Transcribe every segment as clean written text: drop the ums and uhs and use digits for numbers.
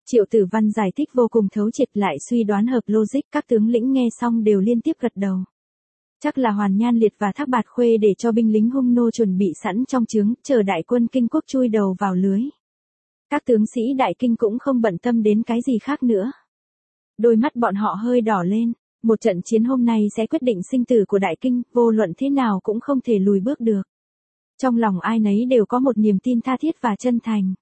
Triệu Tử Văn giải thích vô cùng thấu triệt lại suy đoán hợp logic, các tướng lĩnh nghe xong đều liên tiếp gật đầu. Chắc là Hoàn Nhan Liệt và Thác Bạt Khuê để cho binh lính hung nô chuẩn bị sẵn trong trướng, chờ đại quân Kinh Quốc chui đầu vào lưới. Các tướng sĩ đại kinh cũng không bận tâm đến cái gì khác nữa. Đôi mắt bọn họ hơi đỏ lên, một trận chiến hôm nay sẽ quyết định sinh tử của đại kinh, vô luận thế nào cũng không thể lùi bước được. Trong lòng ai nấy đều có một niềm tin tha thiết và chân thành.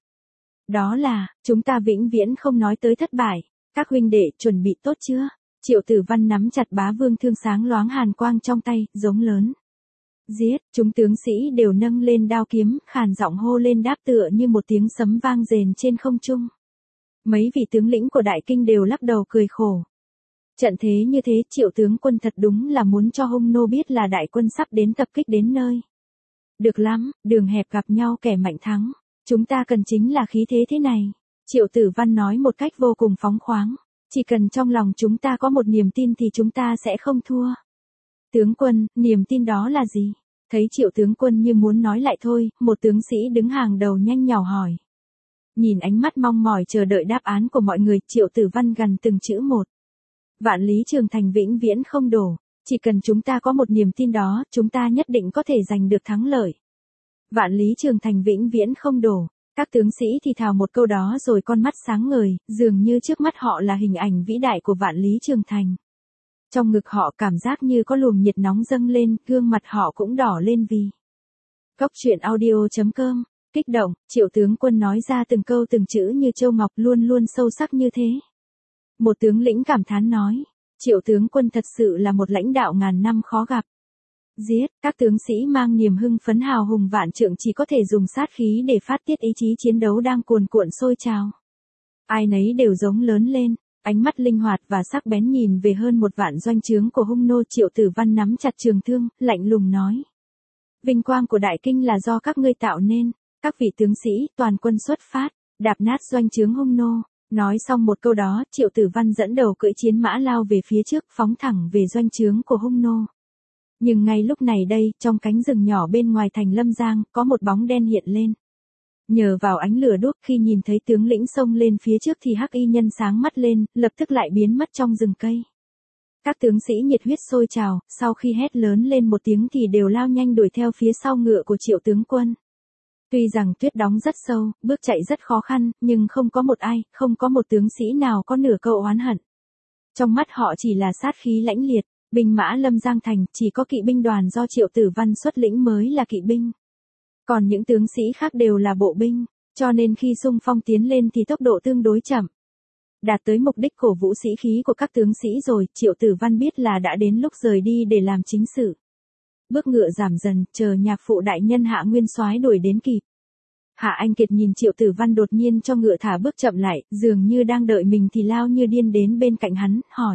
Đó là, chúng ta vĩnh viễn không nói tới thất bại. Các huynh đệ chuẩn bị tốt chưa? Triệu Tử Văn nắm chặt bá vương thương sáng loáng hàn quang trong tay, giống lớn. Giết, chúng tướng sĩ đều nâng lên đao kiếm, khàn giọng hô lên đáp tựa như một tiếng sấm vang rền trên không trung. Mấy vị tướng lĩnh của đại kinh đều lắc đầu cười khổ. Trận thế như thế Triệu tướng quân thật đúng là muốn cho hung nô biết là đại quân sắp đến tập kích đến nơi. Được lắm, đường hẹp gặp nhau kẻ mạnh thắng. Chúng ta cần chính là khí thế này. Triệu Tử Văn nói một cách vô cùng phóng khoáng. Chỉ cần trong lòng chúng ta có một niềm tin thì chúng ta sẽ không thua. Tướng quân, niềm tin đó là gì? Thấy Triệu tướng quân như muốn nói lại thôi, một tướng sĩ đứng hàng đầu nhanh nhảu hỏi. Nhìn ánh mắt mong mỏi chờ đợi đáp án của mọi người, Triệu Tử Văn gằn từng chữ một. Vạn Lý Trường Thành vĩnh viễn không đổ. Chỉ cần chúng ta có một niềm tin đó, chúng ta nhất định có thể giành được thắng lợi. Vạn Lý Trường Thành vĩnh viễn không đổ. Các tướng sĩ thì thào một câu đó rồi con mắt sáng ngời, dường như trước mắt họ là hình ảnh vĩ đại của Vạn Lý Trường Thành. Trong ngực họ cảm giác như có luồng nhiệt nóng dâng lên, gương mặt họ cũng đỏ lên vì. Cốc truyện audio.com, kích động, Triệu tướng quân nói ra từng câu từng chữ như châu ngọc luôn luôn sâu sắc như thế. Một tướng lĩnh cảm thán nói, Triệu tướng quân thật sự là một lãnh đạo ngàn năm khó gặp. Giết, các tướng sĩ mang niềm hưng phấn hào hùng vạn trượng chỉ có thể dùng sát khí để phát tiết ý chí chiến đấu đang cuồn cuộn sôi trào. Ai nấy đều giống lớn lên, ánh mắt linh hoạt và sắc bén nhìn về hơn một vạn doanh trướng của hung nô. Triệu Tử Văn nắm chặt trường thương, lạnh lùng nói. Vinh quang của đại kinh là do các ngươi tạo nên, các vị tướng sĩ, toàn quân xuất phát, đạp nát doanh trướng hung nô. Nói xong một câu đó, Triệu Tử Văn dẫn đầu cưỡi chiến mã lao về phía trước, phóng thẳng về doanh trướng của hung nô. Nhưng ngay lúc này đây, trong cánh rừng nhỏ bên ngoài thành Lâm Giang, có một bóng đen hiện lên. Nhờ vào ánh lửa đuốc, khi nhìn thấy tướng lĩnh xông lên phía trước thì hắc y nhân sáng mắt lên, lập tức lại biến mất trong rừng cây. Các tướng sĩ nhiệt huyết sôi trào, sau khi hét lớn lên một tiếng thì đều lao nhanh đuổi theo phía sau ngựa của Triệu tướng quân. Tuy rằng tuyết đóng rất sâu, bước chạy rất khó khăn, nhưng không có một ai, không có một tướng sĩ nào có nửa câu oán hận. Trong mắt họ chỉ là sát khí lãnh liệt. Binh mã Lâm Giang Thành, chỉ có kỵ binh đoàn do Triệu Tử Văn xuất lĩnh mới là kỵ binh. Còn những tướng sĩ khác đều là bộ binh, cho nên khi xung phong tiến lên thì tốc độ tương đối chậm. Đạt tới mục đích cổ vũ sĩ khí của các tướng sĩ rồi, Triệu Tử Văn biết là đã đến lúc rời đi để làm chính sự. Bước ngựa giảm dần, chờ nhạc phụ đại nhân Hạ Nguyên Soái đuổi đến kịp. Hạ Anh Kiệt nhìn Triệu Tử Văn đột nhiên cho ngựa thả bước chậm lại, dường như đang đợi mình thì lao như điên đến bên cạnh hắn, hỏi.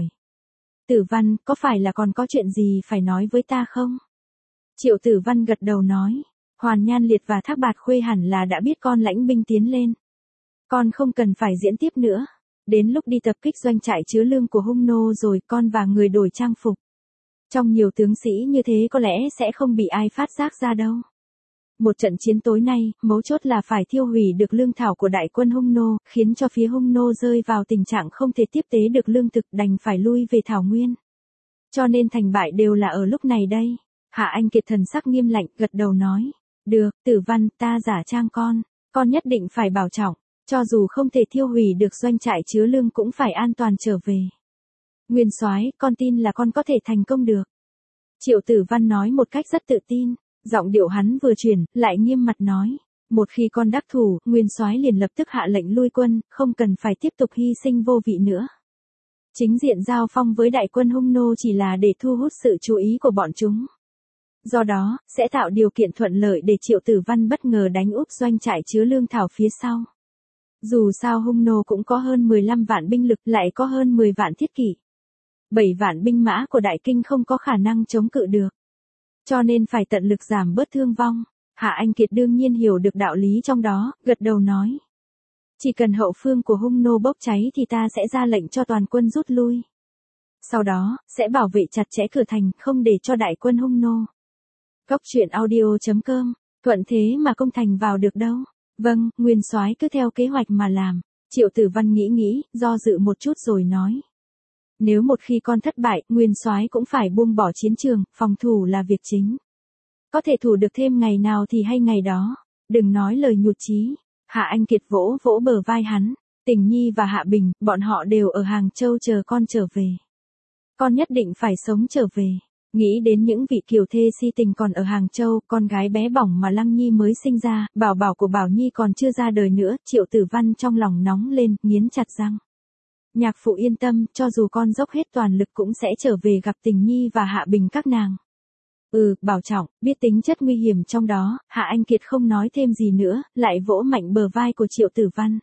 Tử Văn, có phải là còn có chuyện gì phải nói với ta không? Triệu Tử Văn gật đầu nói, Hoàn Nhan Liệt và Thác Bạt Khuê hẳn là đã biết con lãnh binh tiến lên. Con không cần phải diễn tiếp nữa. Đến lúc đi tập kích doanh trại chứa lương của hung nô rồi, con và người đổi trang phục. Trong nhiều tướng sĩ như thế có lẽ sẽ không bị ai phát giác ra đâu. Một trận chiến tối nay, mấu chốt là phải thiêu hủy được lương thảo của đại quân hung nô, khiến cho phía hung nô rơi vào tình trạng không thể tiếp tế được lương thực, đành phải lui về thảo nguyên. Cho nên thành bại đều là ở lúc này đây. Hạ Anh Kiệt thần sắc nghiêm lạnh, gật đầu nói. Được, Tử Văn, ta giả trang con nhất định phải bảo trọng, cho dù không thể thiêu hủy được doanh trại chứa lương cũng phải an toàn trở về. Nguyên Soái, con tin là con có thể thành công được. Triệu Tử Văn nói một cách rất tự tin. Giọng điệu hắn vừa chuyển, lại nghiêm mặt nói. Một khi con đắc thủ, Nguyên Soái liền lập tức hạ lệnh lui quân, không cần phải tiếp tục hy sinh vô vị nữa. Chính diện giao phong với đại quân hung nô chỉ là để thu hút sự chú ý của bọn chúng. Do đó, sẽ tạo điều kiện thuận lợi để Triệu Tử Văn bất ngờ đánh úp doanh trại chứa lương thảo phía sau. Dù sao hung nô cũng có hơn 15 vạn binh lực, lại có hơn 10 vạn thiết kỵ. 7 vạn binh mã của đại kinh không có khả năng chống cự được. Cho nên phải tận lực giảm bớt thương vong. Hạ Anh Kiệt đương nhiên hiểu được đạo lý trong đó, gật đầu nói. Chỉ cần hậu phương của hung nô bốc cháy thì ta sẽ ra lệnh cho toàn quân rút lui. Sau đó, sẽ bảo vệ chặt chẽ cửa thành, không để cho đại quân hung nô. Cốc truyện audio.com, thuận thế mà công thành vào được đâu. Vâng, Nguyên Soái cứ theo kế hoạch mà làm. Triệu Tử Văn nghĩ, do dự một chút rồi nói. Nếu một khi con thất bại, Nguyên Soái cũng phải buông bỏ chiến trường, phòng thủ là việc chính. Có thể thủ được thêm ngày nào thì hay ngày đó, đừng nói lời nhụt chí. Hạ Anh Kiệt vỗ vỗ bờ vai hắn, Tình Nhi và Hạ Bình, bọn họ đều ở Hàng Châu chờ con trở về. Con nhất định phải sống trở về. Nghĩ đến những vị kiều thê si tình còn ở Hàng Châu, con gái bé bỏng mà Lăng Nhi mới sinh ra, bảo bảo của Bảo Nhi còn chưa ra đời nữa, Triệu Tử Văn trong lòng nóng lên, nghiến chặt răng. Nhạc phụ yên tâm, cho dù con dốc hết toàn lực cũng sẽ trở về gặp Tình Nhi và Hạ Bình các nàng. Bảo trọng, biết tính chất nguy hiểm trong đó, Hạ Anh Kiệt không nói thêm gì nữa, lại vỗ mạnh bờ vai của Triệu Tử Văn.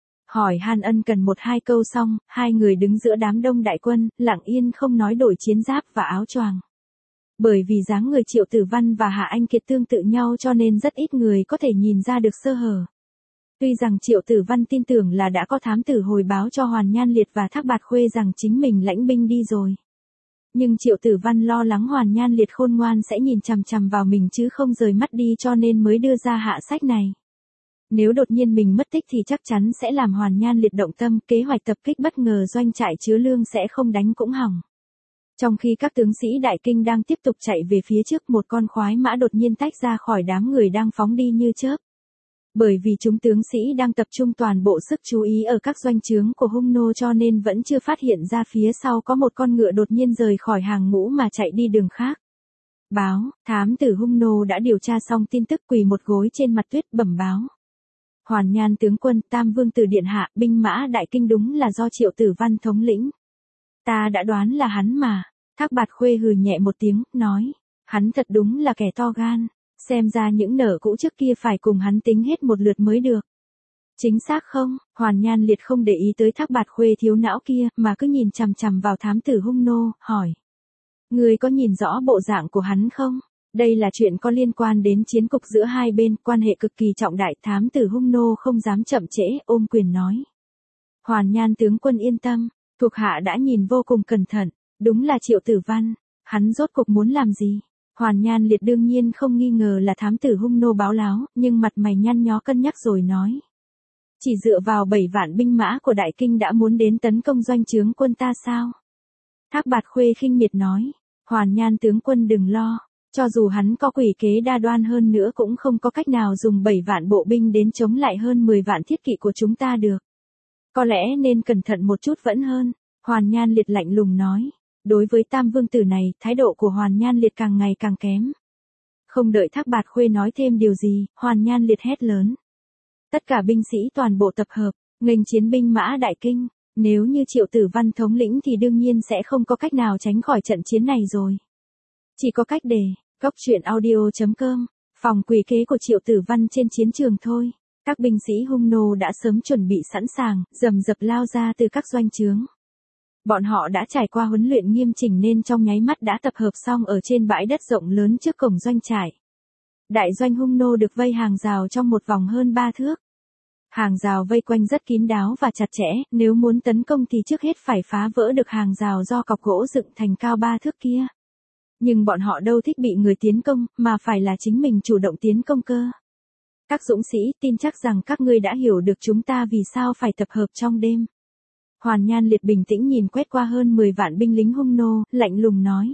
Hỏi han ân cần một hai câu xong, hai người đứng giữa đám đông đại quân, lặng yên không nói đổi chiến giáp và áo choàng. Bởi vì dáng người Triệu Tử Văn và Hạ Anh Kiệt tương tự nhau cho nên rất ít người có thể nhìn ra được sơ hở. Tuy rằng Triệu Tử Văn tin tưởng là đã có thám tử hồi báo cho Hoàn Nhan Liệt và Thác Bạt Khuê rằng chính mình lãnh binh đi rồi. Nhưng Triệu Tử Văn lo lắng Hoàn Nhan Liệt khôn ngoan sẽ nhìn chằm chằm vào mình chứ không rời mắt đi cho nên mới đưa ra hạ sách này. Nếu đột nhiên mình mất tích thì chắc chắn sẽ làm Hoàn Nhan Liệt động tâm, kế hoạch tập kích bất ngờ doanh trại chứa lương sẽ không đánh cũng hỏng. Trong khi các tướng sĩ Đại Kinh đang tiếp tục chạy về phía trước, một con khoái mã đột nhiên tách ra khỏi đám người đang phóng đi như chớp. Bởi vì chúng tướng sĩ đang tập trung toàn bộ sức chú ý ở các doanh trướng của Hung nô cho nên vẫn chưa phát hiện ra phía sau có một con ngựa đột nhiên rời khỏi hàng ngũ mà chạy đi đường khác. Báo, thám tử Hung nô đã điều tra xong tin tức, quỳ một gối trên mặt tuyết bẩm báo. Hoàn Nhan tướng quân, Tam Vương tử điện hạ, binh mã Đại Kinh đúng là do Triệu Tử Văn thống lĩnh. Ta đã đoán là hắn mà. Thác Bạt Khuê hừ nhẹ một tiếng, nói. Hắn thật đúng là kẻ to gan. Xem ra những nợ cũ trước kia phải cùng hắn tính hết một lượt mới được. Chính xác không? Hoàn Nhan Liệt không để ý tới Thác Bạt Khuê thiếu não kia, mà cứ nhìn chằm chằm vào thám tử Hung nô, hỏi. Ngươi có nhìn rõ bộ dạng của hắn không? Đây là chuyện có liên quan đến chiến cục giữa hai bên, quan hệ cực kỳ trọng đại. Thám tử Hung nô không dám chậm trễ, ôm quyền nói. Hoàn Nhan tướng quân yên tâm, thuộc hạ đã nhìn vô cùng cẩn thận, đúng là Triệu Tử Văn. Hắn rốt cuộc muốn làm gì? Hoàn Nhan Liệt đương nhiên không nghi ngờ là thám tử Hung nô báo láo, nhưng mặt mày nhăn nhó cân nhắc rồi nói. Chỉ dựa vào 7 vạn binh mã của Đại Kinh đã muốn đến tấn công doanh trướng quân ta sao? Thác Bạt Khuê khinh miệt nói. Hoàn Nhan tướng quân đừng lo, cho dù hắn có quỷ kế đa đoan hơn nữa cũng không có cách nào dùng 7 vạn bộ binh đến chống lại hơn 10 vạn thiết kỵ của chúng ta được. Có lẽ nên cẩn thận một chút vẫn hơn. Hoàn Nhan Liệt lạnh lùng nói. Đối với Tam Vương tử này, thái độ của Hoàn Nhan Liệt càng ngày càng kém. Không đợi Thác Bạt Khuê nói thêm điều gì, Hoàn Nhan Liệt hét lớn. Tất cả binh sĩ toàn bộ tập hợp, nghênh chiến binh mã Đại Kinh. Nếu như Triệu Tử Văn thống lĩnh thì đương nhiên sẽ không có cách nào tránh khỏi trận chiến này rồi. Chỉ có cách để, goctruyện.audio.com, phòng quỷ kế của Triệu Tử Văn trên chiến trường thôi. Các binh sĩ Hung nô đã sớm chuẩn bị sẵn sàng, rầm rập lao ra từ các doanh trướng. Bọn họ đã trải qua huấn luyện nghiêm chỉnh nên trong nháy mắt đã tập hợp xong ở trên bãi đất rộng lớn trước cổng doanh trại. Đại doanh Hung nô được vây hàng rào trong một vòng hơn 3 thước. Hàng rào vây quanh rất kín đáo và chặt chẽ, nếu muốn tấn công thì trước hết phải phá vỡ được hàng rào do cọc gỗ dựng thành cao 3 thước kia. Nhưng bọn họ đâu thích bị người tiến công, mà phải là chính mình chủ động tiến công cơ. Các dũng sĩ, tin chắc rằng các ngươi đã hiểu được chúng ta vì sao phải tập hợp trong đêm. Hoàn Nhan Liệt bình tĩnh nhìn quét qua hơn 10 vạn binh lính Hung nô, lạnh lùng nói.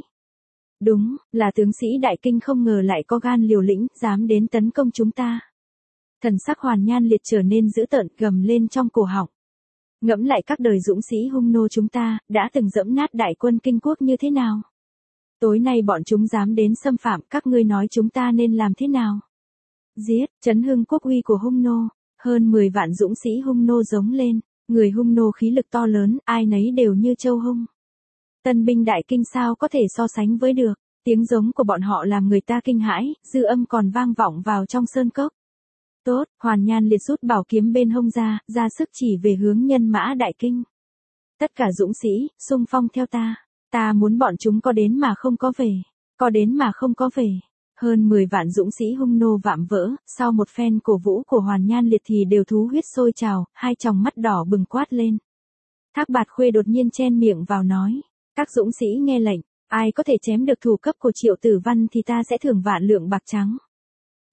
Đúng, là tướng sĩ Đại Kinh không ngờ lại có gan liều lĩnh, dám đến tấn công chúng ta. Thần sắc Hoàn Nhan Liệt trở nên dữ tợn, gầm lên trong cổ họng. Ngẫm lại các đời dũng sĩ Hung nô chúng ta, đã từng dẫm nát đại quân Kinh quốc như thế nào? Tối nay bọn chúng dám đến xâm phạm, các ngươi nói chúng ta nên làm thế nào? Giết, chấn hưng quốc uy của Hung nô. Hơn 10 vạn dũng sĩ Hung nô giống lên, người Hung nô khí lực to lớn, ai nấy đều như châu hung. Tân binh Đại Kinh sao có thể so sánh với được, tiếng giống của bọn họ làm người ta kinh hãi, dư âm còn vang vọng vào trong sơn cốc. Tốt, Hoàn Nhan Liệt rút bảo kiếm bên hông ra sức chỉ về hướng nhân mã Đại Kinh. Tất cả dũng sĩ, xung phong theo ta. Ta muốn bọn chúng có đến mà không có về. Có đến mà không có về. Hơn 10 vạn dũng sĩ Hung nô vạm vỡ, sau một phen cổ vũ của Hoàn Nhan Liệt thì đều thú huyết sôi trào, hai tròng mắt đỏ bừng quát lên. Thác Bạt Khuê đột nhiên chen miệng vào nói. Các dũng sĩ nghe lệnh, ai có thể chém được thủ cấp của Triệu Tử Văn thì ta sẽ thưởng vạn lượng bạc trắng.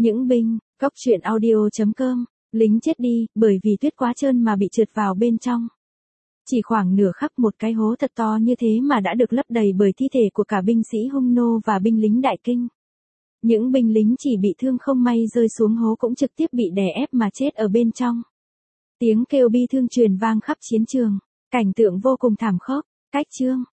Những binh, Cóc truyện audio.com, lính chết đi, bởi vì tuyết quá trơn mà bị trượt vào bên trong. Chỉ khoảng nửa khắc một cái hố thật to như thế mà đã được lấp đầy bởi thi thể của cả binh sĩ Hung nô và binh lính Đại Kinh. Những binh lính chỉ bị thương không may rơi xuống hố cũng trực tiếp bị đè ép mà chết ở bên trong. Tiếng kêu bi thương truyền vang khắp chiến trường, cảnh tượng vô cùng thảm khốc. Cách chương